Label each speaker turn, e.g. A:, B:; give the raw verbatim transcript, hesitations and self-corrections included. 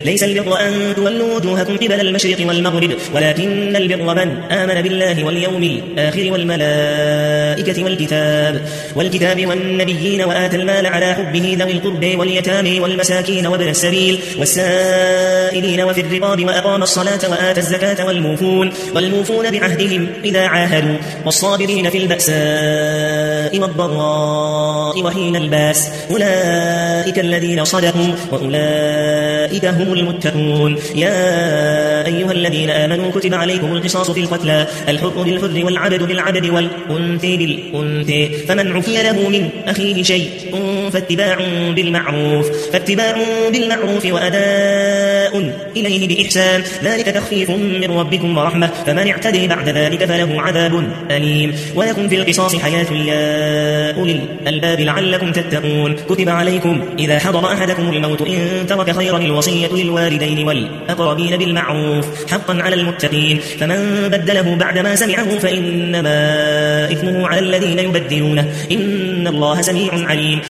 A: ليس البر أن تولوا وجوهكم قبل المشرق والمغرب ولكن البر من آمن بالله واليوم الآخر والملائكة والكتاب والكتاب والنبيين وآتى المال على حبه ذوي القربى واليتامى والمساكين وابن السبيل والسائلين وفي الرقاب وأقام الصلاة وآتى الزكاة والموفون والموفون بعهدهم إذا عاهدوا والصابرين في البأساء والضراء وحين الباس أولئك الذين صدقوا وأولئك هم المتقون. يا أيها الذين آمنوا كتب عليكم القصاص في القتلى الحر بالحر والعبد بالعبد والأنثى بالأنثى فمن عفي له من أخيه شيء فاتباع بالمعروف فاتباع بالمعروف وأداء إليه بإحسان ذلك تخفيف من ربكم ورحمة فمن اعتدي بعد ذلك فله عذاب أليم. ولكم في القصاص حياة يا أولي الألباب لعلكم تتقون. كتب عليكم إذا حضر أحدكم الموت إن ترك خيرا الوصية للوالدين والأقربين بالمعروف حقا على المتقين فمن بدله بعدما سمعه فإنما إثمه على الذين يبدلونه إن الله سميع عليم.